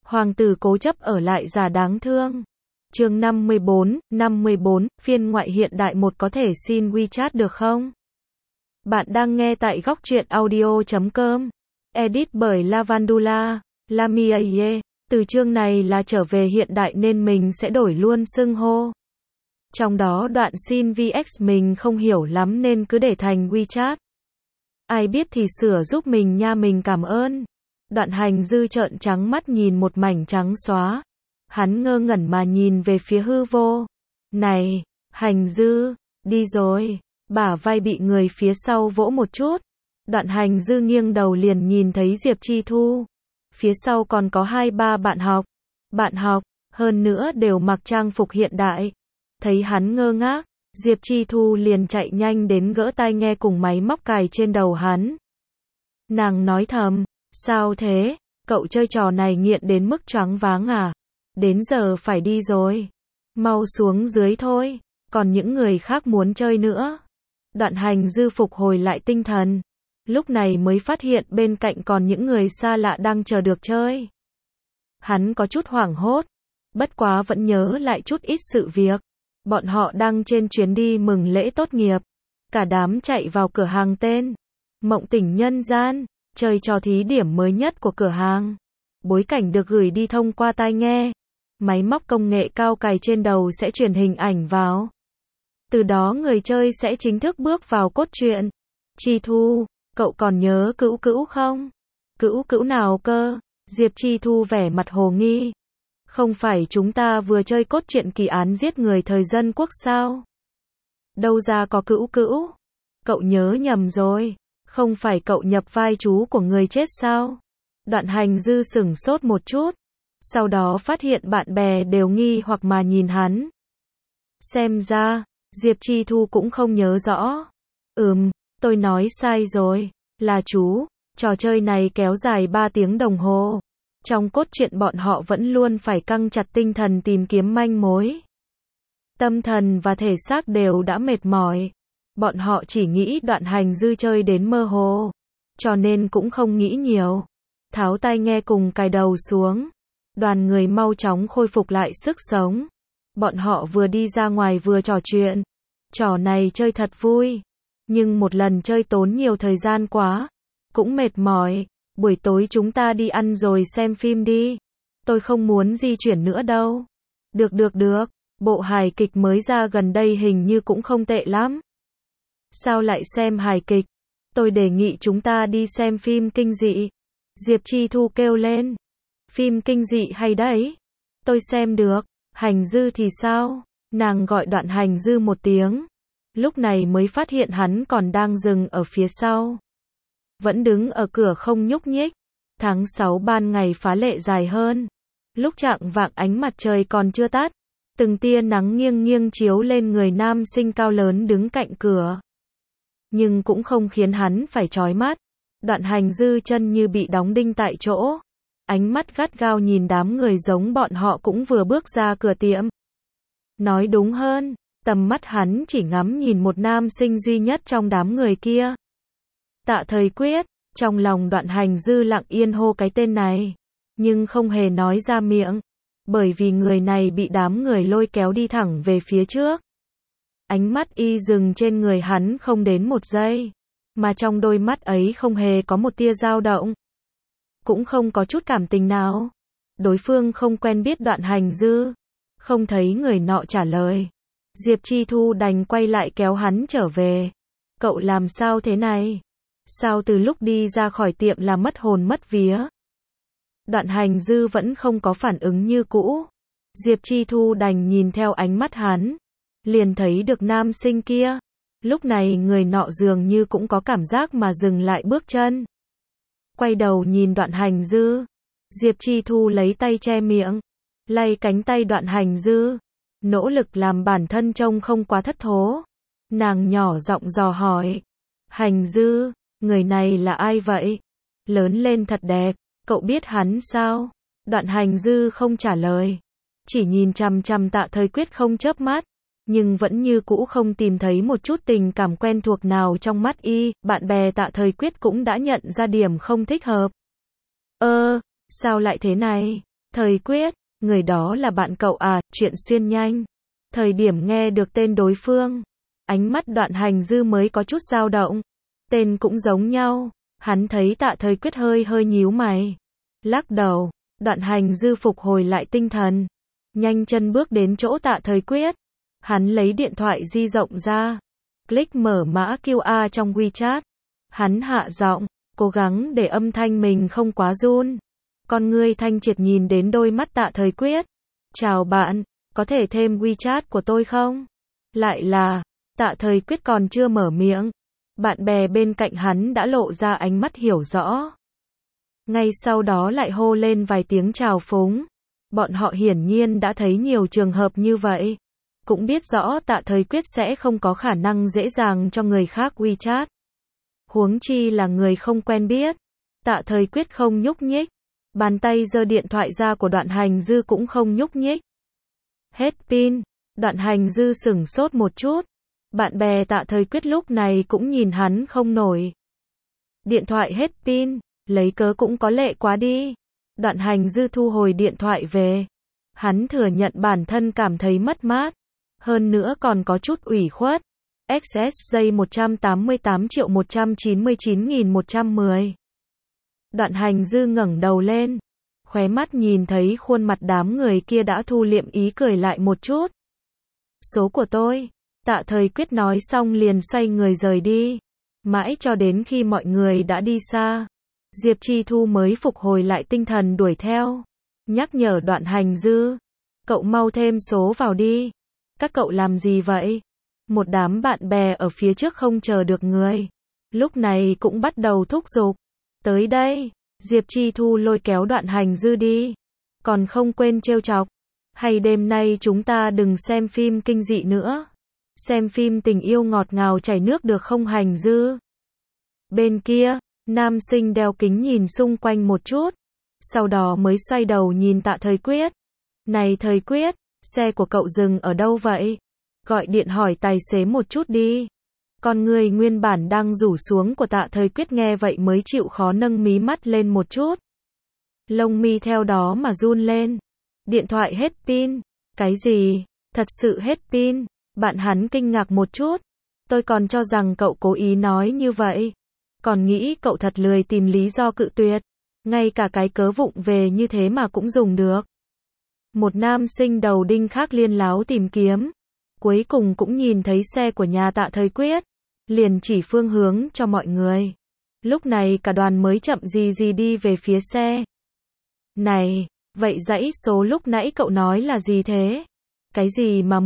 Hoàng tử cố chấp ở lại giả đáng thương. Chương 54, phiên ngoại hiện đại một có thể xin WeChat được không? Bạn đang nghe tại góc truyện audio.com. Edit bởi Lavandula, Lamie. Từ chương này là trở về hiện đại nên mình sẽ đổi luôn xưng hô. Trong đó đoạn xin VX mình không hiểu lắm nên cứ để thành WeChat. Ai biết thì sửa giúp mình nha, mình cảm ơn. Đoạn Hành Dư trợn trắng mắt nhìn một mảnh trắng xóa. Hắn ngơ ngẩn mà nhìn về phía hư vô. Này, Hành Dư, đi rồi. Bả vai bị người phía sau vỗ một chút. Đoạn Hành Dư nghiêng đầu liền nhìn thấy Diệp Chi Thu. Phía sau còn có 2-3 bạn học. Bạn học, hơn nữa đều mặc trang phục hiện đại. Thấy hắn ngơ ngác, Diệp Chi Thu liền chạy nhanh đến gỡ tai nghe cùng máy móc cài trên đầu hắn. Nàng nói thầm, sao thế, cậu chơi trò này nghiện đến mức choáng váng à? Đến giờ phải đi rồi. Mau xuống dưới thôi, còn những người khác muốn chơi nữa. Đoạn Hành Dư phục hồi lại tinh thần. Lúc này mới phát hiện bên cạnh còn những người xa lạ đang chờ được chơi. Hắn có chút hoảng hốt, bất quá vẫn nhớ lại chút ít sự việc. Bọn họ đang trên chuyến đi mừng lễ tốt nghiệp. Cả đám chạy vào cửa hàng tên Mộng Tỉnh Nhân Gian, chơi trò thí điểm mới nhất của cửa hàng. Bối cảnh được gửi đi thông qua tai nghe. Máy móc công nghệ cao cài trên đầu sẽ truyền hình ảnh vào. Từ đó người chơi sẽ chính thức bước vào cốt truyện. Chi Thu, cậu còn nhớ Cữu Cữu không? Cữu Cữu nào cơ? Diệp Chi Thu vẻ mặt hồ nghi. Không phải chúng ta vừa chơi cốt truyện kỳ án giết người thời dân quốc sao? Đâu ra có Cữu Cữu? Cậu nhớ nhầm rồi. Không phải cậu nhập vai chú của người chết sao? Đoạn Hành Dư sửng sốt một chút. Sau đó phát hiện bạn bè đều nghi hoặc mà nhìn hắn. Xem ra, Diệp Chi Thu cũng không nhớ rõ. Tôi nói sai rồi. Là chú, trò chơi này kéo dài 3 tiếng đồng hồ. Trong cốt truyện bọn họ vẫn luôn phải căng chặt tinh thần tìm kiếm manh mối. Tâm thần và thể xác đều đã mệt mỏi. Bọn họ chỉ nghĩ Đoạn Hành Dư chơi đến mơ hồ. Cho nên cũng không nghĩ nhiều. Tháo tai nghe cùng cài đầu xuống. Đoàn người mau chóng khôi phục lại sức sống. Bọn họ vừa đi ra ngoài vừa trò chuyện. Trò này chơi thật vui. Nhưng một lần chơi tốn nhiều thời gian quá. Cũng mệt mỏi. Buổi tối chúng ta đi ăn rồi xem phim đi. Tôi không muốn di chuyển nữa đâu. Được. Bộ hài kịch mới ra gần đây hình như cũng không tệ lắm. Sao lại xem hài kịch? Tôi đề nghị chúng ta đi xem phim kinh dị. Diệp Chi Thu kêu lên. Phim kinh dị hay đấy. Tôi xem được. Hành Dư thì sao? Nàng gọi Đoạn Hành Dư một tiếng. Lúc này mới phát hiện hắn còn đang dừng ở phía sau. Vẫn đứng ở cửa không nhúc nhích. Tháng 6 ban ngày phá lệ dài hơn. Lúc chạng vạng ánh mặt trời còn chưa tắt. Từng tia nắng nghiêng nghiêng chiếu lên người nam sinh cao lớn đứng cạnh cửa. Nhưng cũng không khiến hắn phải chói mắt. Đoạn Hành Dư chân như bị đóng đinh tại chỗ. Ánh mắt gắt gao nhìn đám người giống bọn họ cũng vừa bước ra cửa tiệm. Nói đúng hơn, tầm mắt hắn chỉ ngắm nhìn một nam sinh duy nhất trong đám người kia. Tạ Thời Quyết, trong lòng Đoạn Hành Dư lặng yên hô cái tên này, nhưng không hề nói ra miệng, bởi vì người này bị đám người lôi kéo đi thẳng về phía trước. Ánh mắt y dừng trên người hắn không đến một giây, mà trong đôi mắt ấy không hề có một tia dao động, cũng không có chút cảm tình nào. Đối phương không quen biết Đoạn Hành Dư, không thấy người nọ trả lời. Diệp Chi Thu đành quay lại kéo hắn trở về. Cậu làm sao thế này? Sao từ lúc đi ra khỏi tiệm là mất hồn mất vía? Đoạn Hành Dư vẫn không có phản ứng như cũ. Diệp Chi Thu đành nhìn theo ánh mắt hắn. Liền thấy được nam sinh kia. Lúc này người nọ dường như cũng có cảm giác mà dừng lại bước chân. Quay đầu nhìn Đoạn Hành Dư. Diệp Chi Thu lấy tay che miệng. Lay cánh tay Đoạn Hành Dư. Nỗ lực làm bản thân trông không quá thất thố. Nàng nhỏ giọng dò hỏi. Hành Dư, người này là ai vậy? Lớn lên thật đẹp, cậu biết hắn sao? Đoạn Hành Dư không trả lời. Chỉ nhìn chằm chằm Tạ Thời Quyết không chớp mắt. Nhưng vẫn như cũ không tìm thấy một chút tình cảm quen thuộc nào trong mắt y. Bạn bè Tạ Thời Quyết cũng đã nhận ra điểm không thích hợp. Sao lại thế này? Thời Quyết, người đó là bạn cậu à, chuyện xuyên nhanh. Thời điểm nghe được tên đối phương, ánh mắt Đoạn Hành Dư mới có chút dao động. Tên cũng giống nhau, hắn thấy Tạ Thời Quyết hơi hơi nhíu mày. Lắc đầu, Đoạn Hành Dư phục hồi lại tinh thần. Nhanh chân bước đến chỗ Tạ Thời Quyết. Hắn lấy điện thoại di động ra. Click mở mã QR trong WeChat. Hắn hạ giọng, cố gắng để âm thanh mình không quá run. Con ngươi thanh triệt nhìn đến đôi mắt Tạ Thời Quyết. Chào bạn, có thể thêm WeChat của tôi không? Lại là, Tạ Thời Quyết còn chưa mở miệng. Bạn bè bên cạnh hắn đã lộ ra ánh mắt hiểu rõ. Ngay sau đó lại hô lên vài tiếng chào phúng. Bọn họ hiển nhiên đã thấy nhiều trường hợp như vậy. Cũng biết rõ Tạ Thời Quyết sẽ không có khả năng dễ dàng cho người khác WeChat. Huống chi là người không quen biết. Tạ Thời Quyết không nhúc nhích. Bàn tay giơ điện thoại ra của Đoạn Hành Dư cũng không nhúc nhích. Hết pin. Đoạn Hành Dư sửng sốt một chút. Bạn bè Tạ Thời Quyết lúc này cũng nhìn hắn không nổi. Điện thoại hết pin, lấy cớ cũng có lệ quá đi. Đoạn Hành Dư thu hồi điện thoại về. Hắn thừa nhận bản thân cảm thấy mất mát. Hơn nữa còn có chút ủy khuất. XS giây 188.199.110. Đoạn Hành Dư ngẩng đầu lên. Khóe mắt nhìn thấy khuôn mặt đám người kia đã thu liệm ý cười lại một chút. Số của tôi. Tạ Thời Quyết nói xong liền xoay người rời đi. Mãi cho đến khi mọi người đã đi xa. Diệp Chi Thu mới phục hồi lại tinh thần đuổi theo. Nhắc nhở Đoạn Hành Dư. Cậu mau thêm số vào đi. Các cậu làm gì vậy? Một đám bạn bè ở phía trước không chờ được người. Lúc này cũng bắt đầu thúc giục. Tới đây. Diệp Chi Thu lôi kéo Đoạn Hành Dư đi. Còn không quên trêu chọc. Hay đêm nay chúng ta đừng xem phim kinh dị nữa. Xem phim tình yêu ngọt ngào chảy nước được không Hành Dư? Bên kia, nam sinh đeo kính nhìn xung quanh một chút. Sau đó mới xoay đầu nhìn Tạ Thời Quyết. Này Thời Quyết, xe của cậu dừng ở đâu vậy? Gọi điện hỏi tài xế một chút đi. Con người nguyên bản đang rủ xuống của Tạ Thời Quyết nghe vậy mới chịu khó nâng mí mắt lên một chút. Lông mi theo đó mà run lên. Điện thoại hết pin. Cái gì? Thật sự hết pin. Bạn hắn kinh ngạc một chút. Tôi còn cho rằng cậu cố ý nói như vậy. Còn nghĩ cậu thật lười tìm lý do cự tuyệt. Ngay cả cái cớ vụng về như thế mà cũng dùng được. Một nam sinh đầu đinh khác liên láo tìm kiếm. Cuối cùng cũng nhìn thấy xe của nhà Tạ Thời Quyết. Liền chỉ phương hướng cho mọi người. Lúc này cả đoàn mới chậm gì đi về phía xe. Này, vậy dãy số lúc nãy cậu nói là gì thế? Cái gì mà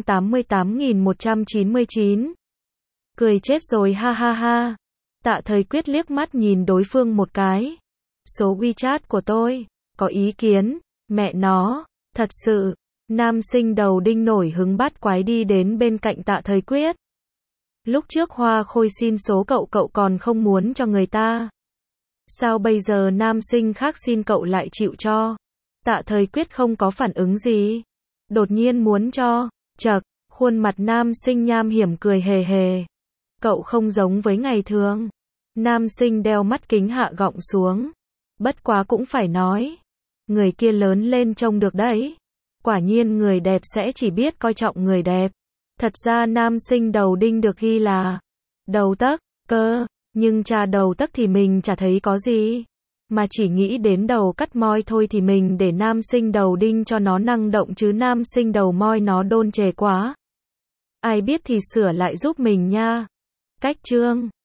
188.199? Cười chết rồi ha ha ha. Tạ Thời Quyết liếc mắt nhìn đối phương một cái. Số WeChat của tôi. Có ý kiến? Mẹ nó. Thật sự. Nam sinh đầu đinh nổi hứng bắt quái đi đến bên cạnh Tạ Thời Quyết. Lúc trước Hoa Khôi xin số cậu còn không muốn cho người ta. Sao bây giờ nam sinh khác xin cậu lại chịu cho? Tạ Thời Quyết không có phản ứng gì. Đột nhiên muốn cho. Chậc, khuôn mặt nam sinh nham hiểm cười hề hề. Cậu không giống với ngày thường. Nam sinh đeo mắt kính hạ gọng xuống. Bất quá cũng phải nói. Người kia lớn lên trông được đấy. Quả nhiên người đẹp sẽ chỉ biết coi trọng người đẹp. Thật ra nam sinh đầu đinh được ghi là đầu tấc, cơ. Nhưng trà đầu tấc thì mình chả thấy có gì. Mà chỉ nghĩ đến đầu cắt moi thôi thì mình để nam sinh đầu đinh cho nó năng động chứ nam sinh đầu moi nó đôn chề quá. Ai biết thì sửa lại giúp mình nha. Cách chương